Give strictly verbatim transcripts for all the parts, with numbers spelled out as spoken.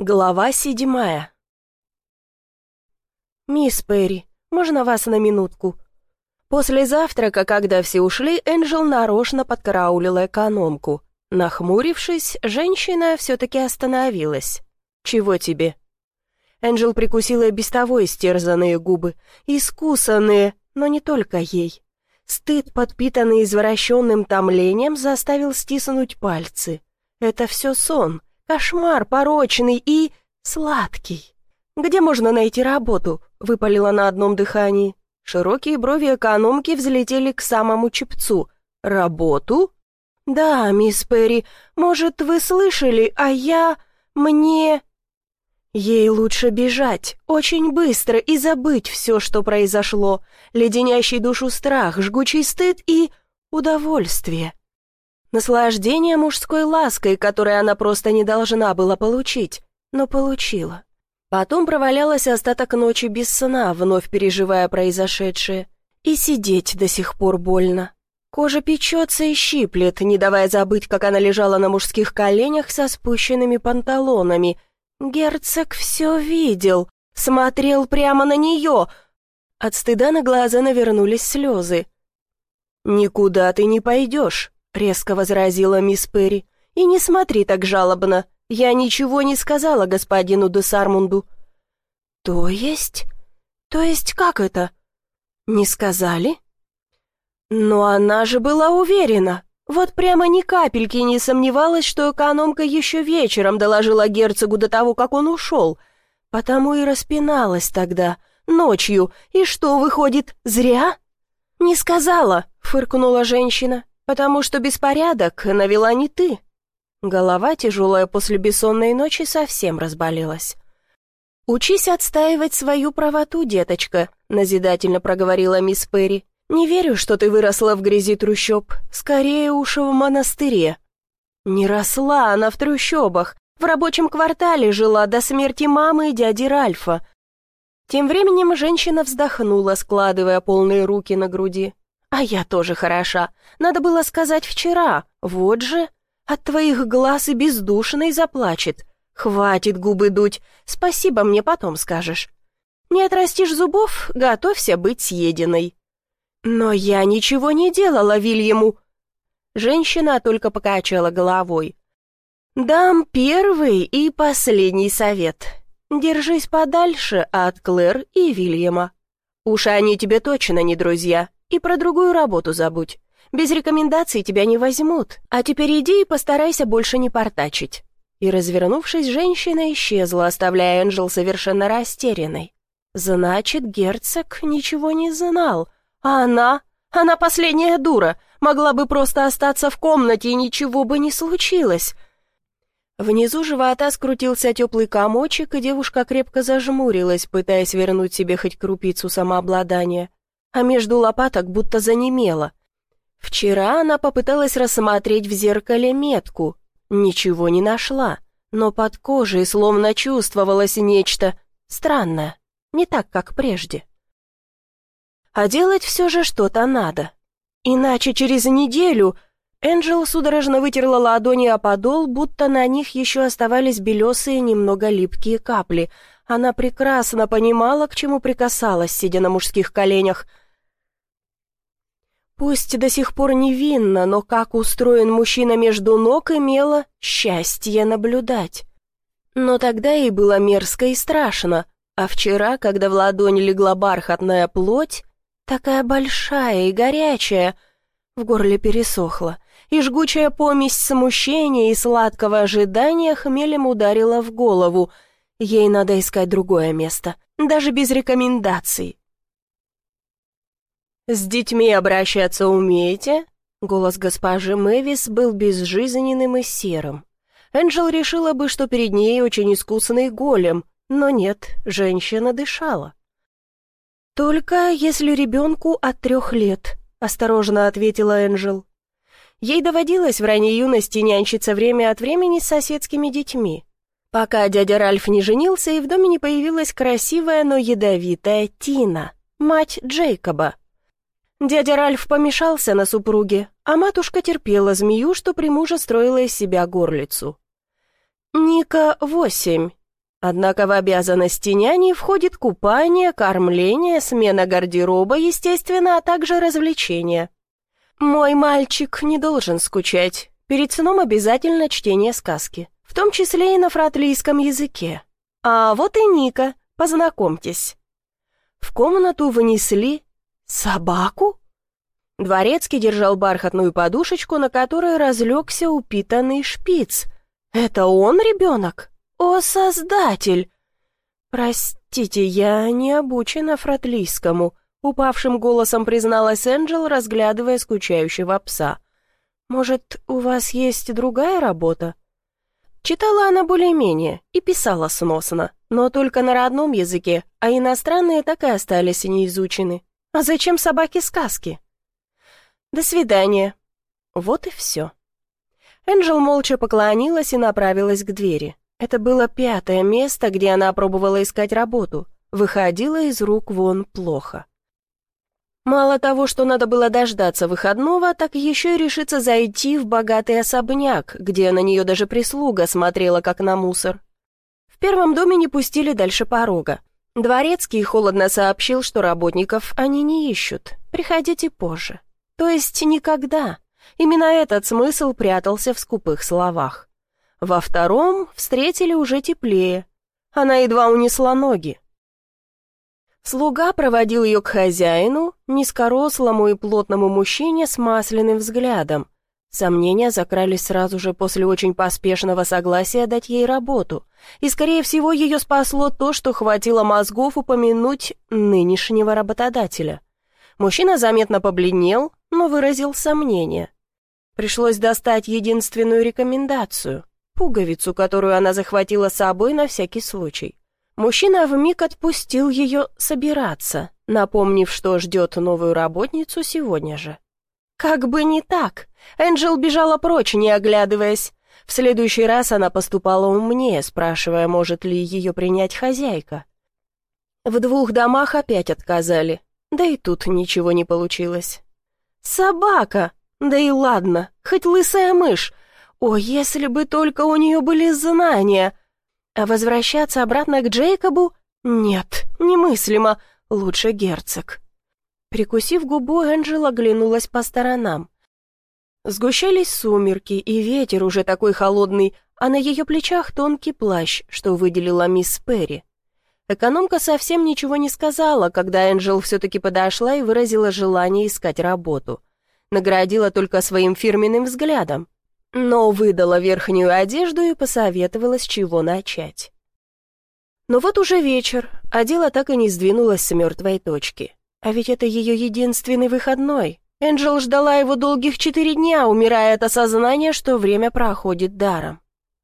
Глава седьмая. «Мисс Перри, можно вас на минутку?» После завтрака, когда все ушли, Энджел нарочно подкараулила экономку. Нахмурившись, женщина все-таки остановилась. «Чего тебе?» Энджел прикусила без того истерзанные губы, искусанные, но не только ей. Стыд, подпитанный извращенным томлением, заставил стиснуть пальцы. «Это все сон. Кошмар порочный и сладкий. Где можно найти работу?» — выпалила на одном дыхании. Широкие брови экономки взлетели к самому чепцу. «Работу?» «Да, мисс Перри, может, вы слышали, а я... мне...» Ей лучше бежать, очень быстро, и забыть все, что произошло. Леденящий душу страх, жгучий стыд и удовольствие. Наслаждение мужской лаской, которое она просто не должна была получить, но получила. Потом провалялась остаток ночи без сна, вновь переживая произошедшее. И сидеть до сих пор больно. Кожа печется и щиплет, не давая забыть, как она лежала на мужских коленях со спущенными панталонами. Герцог все видел, смотрел прямо на нее. От стыда на глаза навернулись слезы. «Никуда ты не пойдешь», — резко возразила мисс Перри. «И не смотри так жалобно. Я ничего не сказала господину де Сармунду». «То есть? То есть как это? Не сказали?» Но она же была уверена. Вот прямо ни капельки не сомневалась, что экономка еще вечером доложила герцогу до того, как он ушел. Потому и распиналась тогда, ночью. И что, выходит, зря? «Не сказала», — фыркнула женщина, «потому что беспорядок навела не ты». Голова, тяжелая после бессонной ночи, совсем разболелась. «Учись отстаивать свою правоту, деточка», — назидательно проговорила мисс Перри. «Не верю, что ты выросла в грязи трущоб. Скорее уж в монастыре». Не росла она в трущобах. В рабочем квартале жила до смерти мамы и дяди Ральфа. Тем временем женщина вздохнула, складывая полные руки на груди. «А я тоже хороша. Надо было сказать вчера. Вот же, от твоих глаз и бездушной заплачет. Хватит губы дуть. Спасибо, мне потом скажешь. Не отрастишь зубов, готовься быть съеденной». «Но я ничего не делала Вильяму». Женщина только покачала головой. «Дам первый и последний совет. Держись подальше от Клэр и Вильяма. Уж они тебе точно не друзья, и про другую работу забудь. Без рекомендаций тебя не возьмут, а теперь иди и постарайся больше не портачить». И, развернувшись, женщина исчезла, оставляя Энджел совершенно растерянной. Значит, герцог ничего не знал. А она? Она последняя дура. Могла бы просто остаться в комнате, и ничего бы не случилось. Внизу живота скрутился теплый комочек, и девушка крепко зажмурилась, пытаясь вернуть себе хоть крупицу самообладания. А между лопаток будто занемела. Вчера она попыталась рассмотреть в зеркале метку. Ничего не нашла, но под кожей словно чувствовалось нечто странное, не так, как прежде. А делать все же что-то надо. Иначе через неделю... Энджел судорожно вытерла ладони о подол, будто на них еще оставались белесые, немного липкие капли. Она прекрасно понимала, к чему прикасалась, сидя на мужских коленях. Пусть до сих пор невинно, но как устроен мужчина между ног, имела счастье наблюдать. Но тогда ей было мерзко и страшно, а вчера, когда в ладонь легла бархатная плоть, такая большая и горячая, в горле пересохло, и жгучая помесь смущения и сладкого ожидания хмелем ударила в голову. Ей надо искать другое место, даже без рекомендаций. «С детьми обращаться умеете?» Голос госпожи Мэвис был безжизненным и серым. Энджел решила бы, что перед ней очень искусный голем, но нет, женщина дышала. «Только если ребенку от трех лет», — осторожно ответила Энджел. Ей доводилось в ранней юности нянчиться время от времени с соседскими детьми, пока дядя Ральф не женился и в доме не появилась красивая, но ядовитая Тина, мать Джейкоба. Дядя Ральф помешался на супруге, а матушка терпела змею, что при муже строила из себя горлицу. Ника восемь, Однако в обязанности няни входит купание, кормление, смена гардероба, естественно, а также развлечения. Мой мальчик не должен скучать. Перед сном обязательно чтение сказки, в том числе и на фратлийском языке. А вот и Ника, познакомьтесь. В комнату внесли собаку? Дворецкий держал бархатную подушечку, на которой разлегся упитанный шпиц. Это он ребенок? О, Создатель! Простите, я не обучена фратлийскому, упавшим голосом призналась Энджел, разглядывая скучающего пса. Может, у вас есть другая работа? Читала она более-менее и писала сносно, но только на родном языке, а иностранные так и остались неизучены. А зачем собаке сказки? До свидания. Вот и все. Энджел молча поклонилась и направилась к двери. Это было пятое место, где она пробовала искать работу. Выходила из рук вон плохо. Мало того, что надо было дождаться выходного, так еще и решиться зайти в богатый особняк, где на нее даже прислуга смотрела как на мусор. В первом доме не пустили дальше порога. Дворецкий холодно сообщил, что работников они не ищут. Приходите позже. То есть никогда. Именно этот смысл прятался в скупых словах. Во втором встретили уже теплее. Она едва унесла ноги. Слуга проводил ее к хозяину, низкорослому и плотному мужчине с масляным взглядом. Сомнения закрались сразу же после очень поспешного согласия дать ей работу. И, скорее всего, ее спасло то, что хватило мозгов упомянуть нынешнего работодателя. Мужчина заметно побледнел, но выразил сомнение. Пришлось достать единственную рекомендацию — пуговицу, которую она захватила с собой на всякий случай. Мужчина вмиг отпустил ее собираться, напомнив, что ждет новую работницу сегодня же. Как бы не так. Энджел бежала прочь, не оглядываясь. В следующий раз она поступала умнее, спрашивая, может ли ее принять хозяйка. В двух домах опять отказали, да и тут ничего не получилось. Собака! Да и ладно, хоть лысая мышь. О, если бы только у нее были знания! А возвращаться обратно к Джейкобу? Нет, немыслимо. Лучше герцог. Прикусив губу, Энджел оглянулась по сторонам. Сгущались сумерки, и ветер уже такой холодный, а на ее плечах тонкий плащ, что выделила мисс Перри. Экономка совсем ничего не сказала, когда Энджел все-таки подошла и выразила желание искать работу. Наградила только своим фирменным взглядом, но выдала верхнюю одежду и посоветовала, с чего начать. Но вот уже вечер, а дело так и не сдвинулось с мертвой точки. А ведь это ее единственный выходной. Энджел ждала его долгих четыре дня, умирая от осознания, что время проходит даром.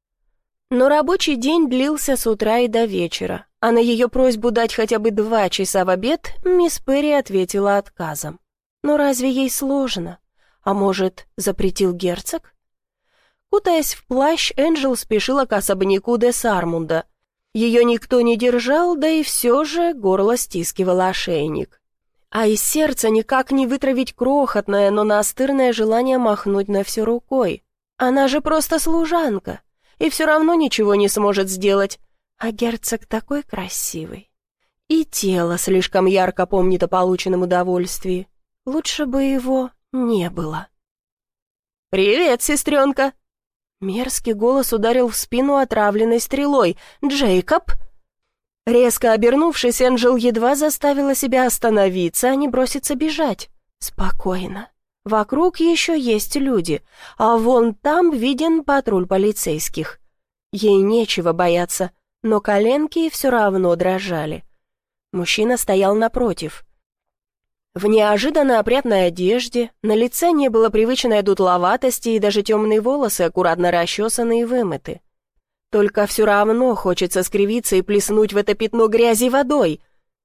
Но рабочий день длился с утра и до вечера, а на ее просьбу дать хотя бы два часа в обед мисс Перри ответила отказом. Но разве ей сложно? А может, запретил герцог? Кутаясь в плащ, Энджел спешила к особняку де Сармунда. Ее никто не держал, да и все же горло стискивал ошейник. А из сердца никак не вытравить крохотное, но настырное желание махнуть на все рукой. Она же просто служанка, и все равно ничего не сможет сделать. А герцог такой красивый. И тело слишком ярко помнит о полученном удовольствии. Лучше бы его не было. «Привет, сестренка!» Мерзкий голос ударил в спину отравленной стрелой. «Джейкоб!» Резко обернувшись, Энджел едва заставила себя остановиться, а не броситься бежать. Спокойно. Вокруг еще есть люди, а вон там виден патруль полицейских. Ей нечего бояться, но коленки все равно дрожали. Мужчина стоял напротив. В неожиданно опрятной одежде, на лице не было привычной дутловатости, и даже темные волосы аккуратно расчесаны и вымыты. Только все равно хочется скривиться и плеснуть в это пятно грязи водой.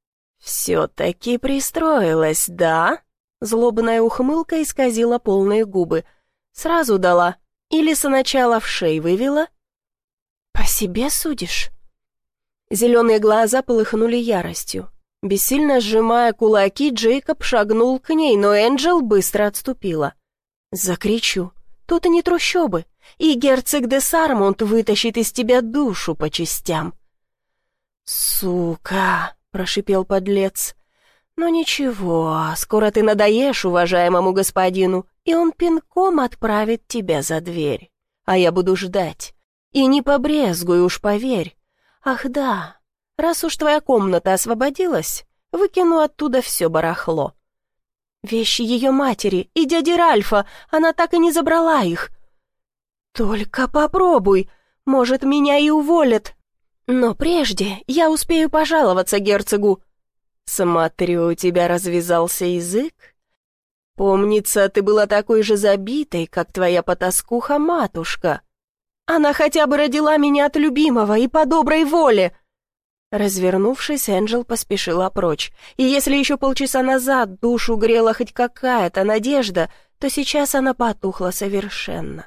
«Все-таки пристроилась, да?» Злобная ухмылка исказила полные губы. «Сразу дала? Или сначала в шей вывела?» «По себе судишь?» Зеленые глаза полыхнули яростью. Бессильно сжимая кулаки, Джейкоб шагнул к ней, но Энджел быстро отступила. «Закричу. Тут и не трущобы, и герцог де Сармунд вытащит из тебя душу по частям». «Сука!» — прошипел подлец. «Ну ничего, скоро ты надоешь уважаемому господину, и он пинком отправит тебя за дверь. А я буду ждать. И не побрезгуй уж, поверь. Ах да, раз уж твоя комната освободилась, выкину оттуда все барахло. Вещи ее матери и дяди Ральфа, она так и не забрала их. Только попробуй, может, меня и уволят. Но прежде я успею пожаловаться герцогу». «Смотрю, у тебя развязался язык. Помнится, ты была такой же забитой, как твоя потаскуха-матушка. Она хотя бы родила меня от любимого и по доброй воле». Развернувшись, Энджел поспешила прочь, и если еще полчаса назад душу грела хоть какая-то надежда, то сейчас она потухла совершенно.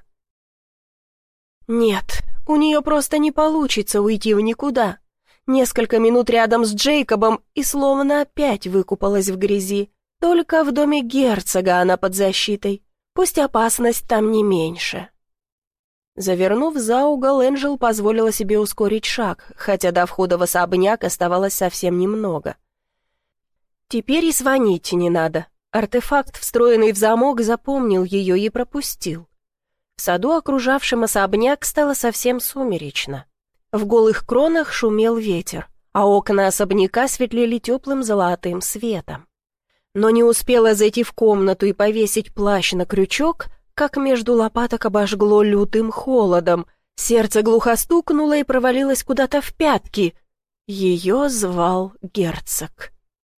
Нет, у нее просто не получится уйти в никуда. Несколько минут рядом с Джейкобом и словно опять выкупалась в грязи. Только в доме герцога она под защитой, пусть опасность там не меньше. Завернув за угол, Энджел позволила себе ускорить шаг, хотя до входа в особняк оставалось совсем немного. Теперь и звонить не надо. Артефакт, встроенный в замок, запомнил ее и пропустил. В саду, окружавшем особняк, стало совсем сумеречно. В голых кронах шумел ветер, а окна особняка светлели теплым золотым светом. Но не успела зайти в комнату и повесить плащ на крючок, как между лопаток обожгло лютым холодом. Сердце глухо стукнуло и провалилось куда-то в пятки. Ее звал герцог.